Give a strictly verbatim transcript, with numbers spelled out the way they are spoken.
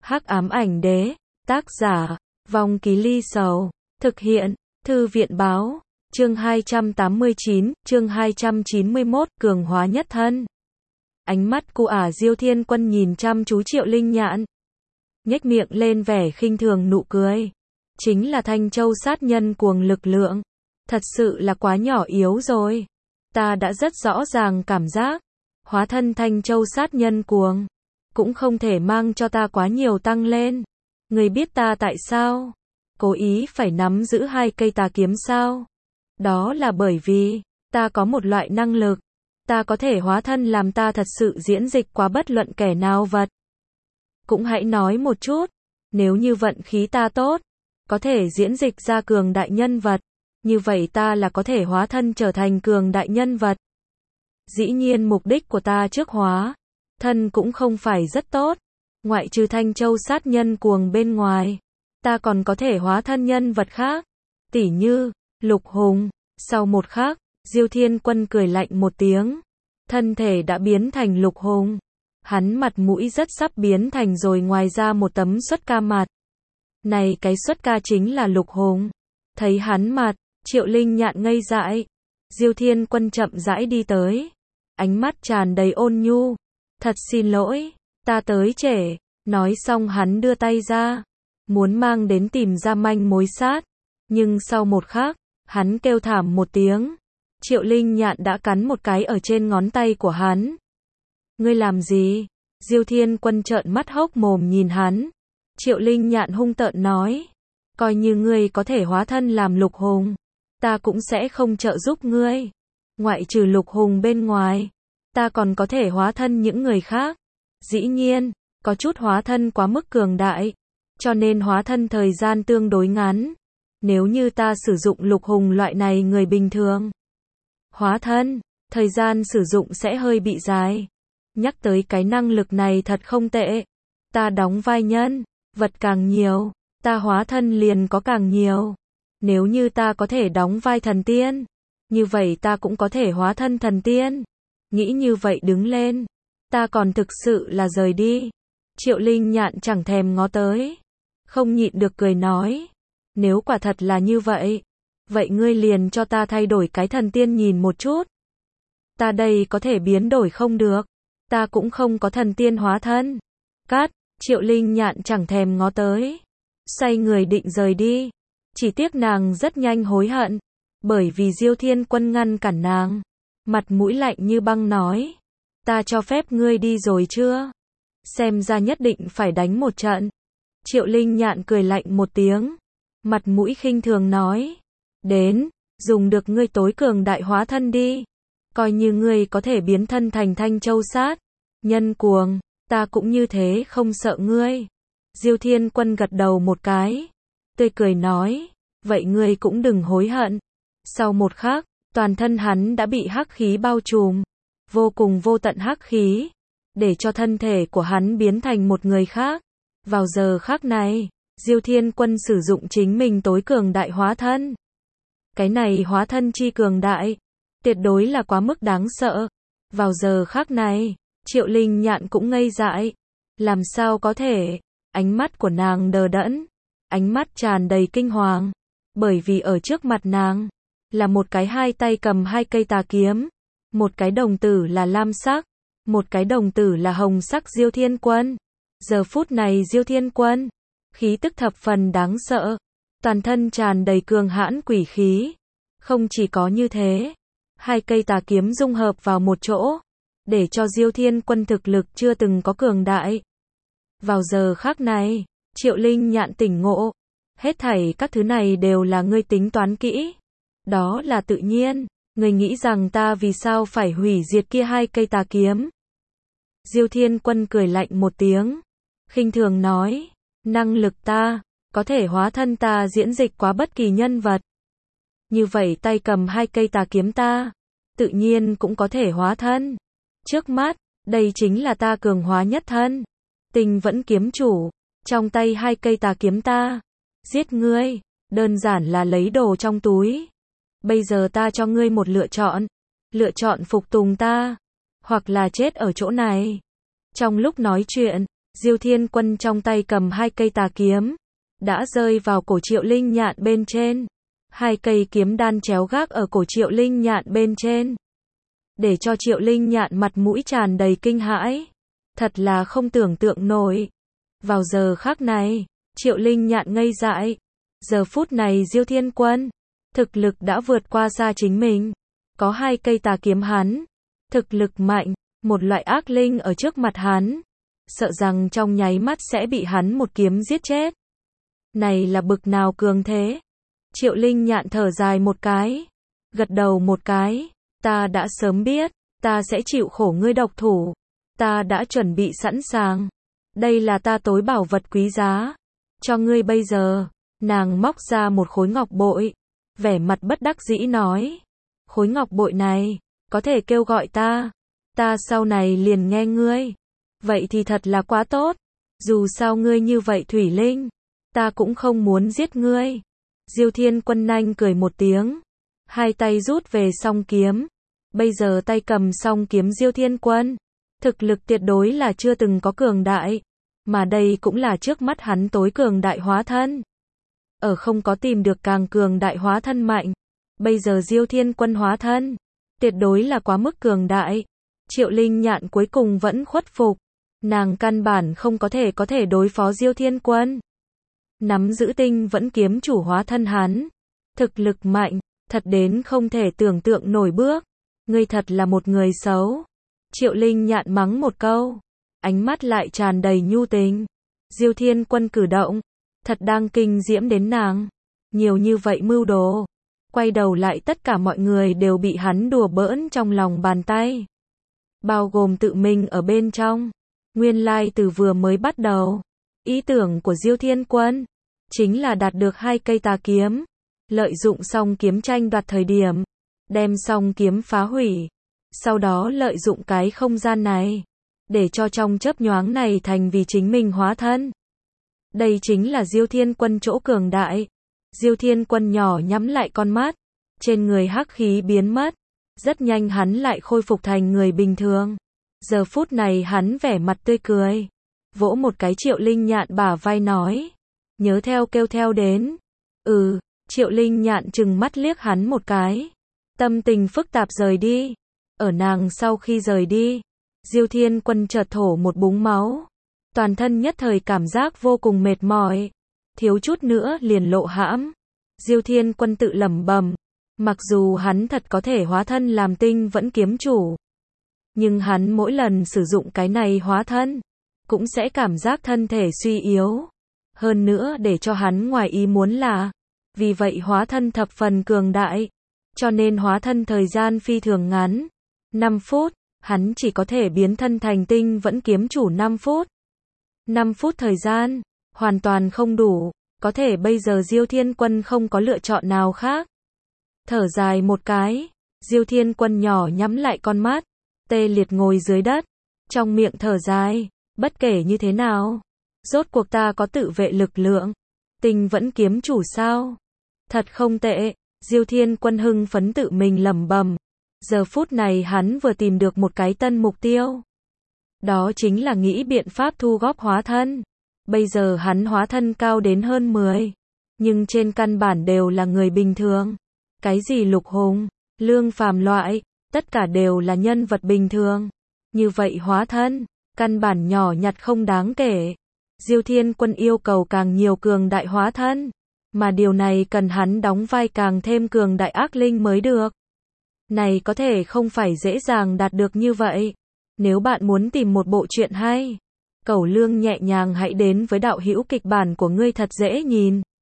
Hắc ám ảnh đế, tác giả, Vong Ký Ly Sầu, thực hiện, Thư viện báo, chương hai trăm tám mươi chín, chương hai trăm chín mươi mốt, cường hóa nhất thân. Ánh mắt của ả Diêu Thiên Quân nhìn chăm chú Triệu Linh Nhạn, nhếch miệng lên vẻ khinh thường nụ cười. Chính là Thanh Châu sát nhân cuồng lực lượng. Thật sự là quá nhỏ yếu rồi. Ta đã rất rõ ràng cảm giác, hóa thân Thanh Châu sát nhân cuồng, cũng không thể mang cho ta quá nhiều tăng lên. Người biết ta tại sao cố ý phải nắm giữ hai cây tà kiếm sao? Đó là bởi vì, ta có một loại năng lực. Ta có thể hóa thân làm ta thật sự diễn dịch qua bất luận kẻ nào vật. Cũng hãy nói một chút, nếu như vận khí ta tốt, có thể diễn dịch ra cường đại nhân vật, như vậy ta là có thể hóa thân trở thành cường đại nhân vật. Dĩ nhiên mục đích của ta trước hóa thân cũng không phải rất tốt, ngoại trừ Thanh Châu sát nhân cuồng bên ngoài, ta còn có thể hóa thân nhân vật khác, tỉ như Lục Hùng. Sau một khắc, Diêu Thiên Quân cười lạnh một tiếng, thân thể đã biến thành Lục Hùng. Hắn mặt mũi rất sắp biến thành rồi, ngoài ra một tấm xuất ca mặt. Này cái xuất ca chính là Lục Hùng. Thấy hắn mặt, Triệu Linh Nhạn ngây dại. Diêu Thiên Quân chậm rãi đi tới, ánh mắt tràn đầy ôn nhu. Thật xin lỗi, ta tới trễ. Nói xong hắn đưa tay ra, muốn mang đến tìm ra manh mối sát. Nhưng sau một khắc, hắn kêu thảm một tiếng. Triệu Linh Nhạn đã cắn một cái ở trên ngón tay của hắn. Ngươi làm gì? Diêu Thiên Quân trợn mắt hốc mồm nhìn hắn. Triệu Linh Nhạn hung tợn nói, coi như ngươi có thể hóa thân làm Lục Hùng, ta cũng sẽ không trợ giúp ngươi. Ngoại trừ Lục Hùng bên ngoài, ta còn có thể hóa thân những người khác. Dĩ nhiên, có chút hóa thân quá mức cường đại, cho nên hóa thân thời gian tương đối ngắn. Nếu như ta sử dụng Lục Hùng loại này người bình thường hóa thân, thời gian sử dụng sẽ hơi bị dài. Nhắc tới cái năng lực này thật không tệ. Ta đóng vai nhân vật càng nhiều, ta hóa thân liền có càng nhiều. Nếu như ta có thể đóng vai thần tiên, như vậy ta cũng có thể hóa thân thần tiên. Nghĩ như vậy đứng lên, ta còn thực sự là rời đi. Triệu Linh Nhạn chẳng thèm ngó tới, không nhịn được cười nói, nếu quả thật là như vậy, vậy ngươi liền cho ta thay đổi cái thần tiên nhìn một chút. Ta đây có thể biến đổi không được, ta cũng không có thần tiên hóa thân. Cát, Triệu Linh Nhạn chẳng thèm ngó tới, xoay người định rời đi. Chỉ tiếc nàng rất nhanh hối hận, bởi vì Diêu Thiên Quân ngăn cản nàng, mặt mũi lạnh như băng nói, ta cho phép ngươi đi rồi chưa? Xem ra nhất định phải đánh một trận. Triệu Linh Nhạn cười lạnh một tiếng, mặt mũi khinh thường nói, đến, dùng được ngươi tối cường đại hóa thân đi. Coi như ngươi có thể biến thân thành Thanh Châu sát nhân cuồng, ta cũng như thế không sợ ngươi. Diêu Thiên Quân gật đầu một cái, tươi cười nói, vậy ngươi cũng đừng hối hận. Sau một khắc, toàn thân hắn đã bị hắc khí bao trùm, vô cùng vô tận hắc khí, để cho thân thể của hắn biến thành một người khác. Vào giờ khắc này, Diêu Thiên Quân sử dụng chính mình tối cường đại hóa thân. Cái này hóa thân chi cường đại, tuyệt đối là quá mức đáng sợ. Vào giờ khắc này, Triệu Linh Nhạn cũng ngây dại. Làm sao có thể? Ánh mắt của nàng đờ đẫn, ánh mắt tràn đầy kinh hoàng, bởi vì ở trước mặt nàng là một cái hai tay cầm hai cây tà kiếm, một cái đồng tử là lam sắc, một cái đồng tử là hồng sắc Diêu Thiên Quân. Giờ phút này Diêu Thiên Quân, khí tức thập phần đáng sợ, toàn thân tràn đầy cường hãn quỷ khí. Không chỉ có như thế, hai cây tà kiếm dung hợp vào một chỗ, để cho Diêu Thiên Quân thực lực chưa từng có cường đại. Vào giờ khắc này, Triệu Linh Nhạn tỉnh ngộ, hết thảy các thứ này đều là ngươi tính toán kỹ. Đó là tự nhiên, ngươi nghĩ rằng ta vì sao phải hủy diệt kia hai cây tà kiếm? Diêu Thiên Quân cười lạnh một tiếng, khinh thường nói, năng lực ta, có thể hóa thân ta diễn dịch quá bất kỳ nhân vật. Như vậy tay cầm hai cây tà kiếm ta, tự nhiên cũng có thể hóa thân. Trước mắt, đây chính là ta cường hóa nhất thân. Tình vẫn kiếm chủ, trong tay hai cây tà kiếm ta, giết ngươi, đơn giản là lấy đồ trong túi. Bây giờ ta cho ngươi một lựa chọn, lựa chọn phục tùng ta, hoặc là chết ở chỗ này. Trong lúc nói chuyện, Diêu Thiên Quân trong tay cầm hai cây tà kiếm, đã rơi vào cổ Triệu Linh Nhạn bên trên. Hai cây kiếm đan chéo gác ở cổ Triệu Linh Nhạn bên trên, để cho Triệu Linh Nhạn mặt mũi tràn đầy kinh hãi. Thật là không tưởng tượng nổi. Vào giờ khắc này, Triệu Linh Nhạn ngây dại. Giờ phút này Diêu Thiên Quân, thực lực đã vượt qua xa chính mình. Có hai cây tà kiếm hắn, thực lực mạnh, một loại ác linh ở trước mặt hắn, sợ rằng trong nháy mắt sẽ bị hắn một kiếm giết chết. Này là bực nào cường thế? Triệu Linh Nhạn thở dài một cái, gật đầu một cái, ta đã sớm biết, ta sẽ chịu khổ ngươi độc thủ, ta đã chuẩn bị sẵn sàng, đây là ta tối bảo vật quý giá, cho ngươi bây giờ. Nàng móc ra một khối ngọc bội, vẻ mặt bất đắc dĩ nói, khối ngọc bội này, có thể kêu gọi ta, ta sau này liền nghe ngươi, vậy thì thật là quá tốt, dù sao ngươi như vậy Thủy Linh, ta cũng không muốn giết ngươi. Diêu Thiên Quân nhanh cười một tiếng, hai tay rút về song kiếm, bây giờ tay cầm song kiếm Diêu Thiên Quân, thực lực tuyệt đối là chưa từng có cường đại, mà đây cũng là trước mắt hắn tối cường đại hóa thân. Ở không có tìm được càng cường đại hóa thân mạnh, bây giờ Diêu Thiên Quân hóa thân, tuyệt đối là quá mức cường đại. Triệu Linh Nhạn cuối cùng vẫn khuất phục, nàng căn bản không có thể có thể đối phó Diêu Thiên Quân. Nắm giữ tinh vẫn kiếm chủ hóa thân hắn, thực lực mạnh, thật đến không thể tưởng tượng nổi bước. Ngươi thật là một người xấu. Triệu Linh Nhạn mắng một câu, ánh mắt lại tràn đầy nhu tình. Diêu Thiên Quân cử động, thật đang kinh diễm đến nàng. Nhiều như vậy mưu đồ, quay đầu lại tất cả mọi người đều bị hắn đùa bỡn trong lòng bàn tay. Bao gồm tự mình ở bên trong. Nguyên lai từ vừa mới bắt đầu, ý tưởng của Diêu Thiên Quân chính là đạt được hai cây tà kiếm, lợi dụng song kiếm tranh đoạt thời điểm, đem song kiếm phá hủy, sau đó lợi dụng cái không gian này, để cho trong chớp nhoáng này thành vì chính mình hóa thân. Đây chính là Diêu Thiên Quân chỗ cường đại. Diêu Thiên Quân nhỏ nhắm lại con mắt, trên người hắc khí biến mất, rất nhanh hắn lại khôi phục thành người bình thường. Giờ phút này hắn vẻ mặt tươi cười, vỗ một cái Triệu Linh Nhạn bả vai nói, nhớ theo kêu theo đến. Ừ, Triệu Linh Nhạn trừng mắt liếc hắn một cái, tâm tình phức tạp rời đi. Ở nàng sau khi rời đi, Diêu Thiên Quân chợt thổ một búng máu, toàn thân nhất thời cảm giác vô cùng mệt mỏi, thiếu chút nữa liền lộ hãm. Diêu Thiên Quân tự lẩm bẩm, mặc dù hắn thật có thể hóa thân làm tinh vẫn kiếm chủ, nhưng hắn mỗi lần sử dụng cái này hóa thân, cũng sẽ cảm giác thân thể suy yếu. Hơn nữa để cho hắn ngoài ý muốn là, vì vậy hóa thân thập phần cường đại, cho nên hóa thân thời gian phi thường ngắn. năm phút, hắn chỉ có thể biến thân thành tinh vẫn kiếm chủ năm phút. năm phút thời gian, hoàn toàn không đủ, có thể bây giờ Diêu Thiên Quân không có lựa chọn nào khác. Thở dài một cái, Diêu Thiên Quân nhỏ nhắm lại con mắt, tê liệt ngồi dưới đất, trong miệng thở dài, bất kể như thế nào, rốt cuộc ta có tự vệ lực lượng, tinh vẫn kiếm chủ sao? Thật không tệ. Diêu Thiên Quân hưng phấn tự mình lẩm bẩm. Giờ phút này hắn vừa tìm được một cái tân mục tiêu, đó chính là nghĩ biện pháp thu góp hóa thân. Bây giờ hắn hóa thân cao đến hơn mười, nhưng trên căn bản đều là người bình thường. Cái gì Lục Hùng, Lương Phàm loại, tất cả đều là nhân vật bình thường. Như vậy hóa thân, căn bản nhỏ nhặt không đáng kể. Diêu Thiên Quân yêu cầu càng nhiều cường đại hóa thân, mà điều này cần hắn đóng vai càng thêm cường đại ác linh mới được. Này có thể không phải dễ dàng đạt được như vậy. Nếu bạn muốn tìm một bộ truyện hay, Cẩu Lương nhẹ nhàng hãy đến với đạo hữu kịch bản của ngươi thật dễ nhìn.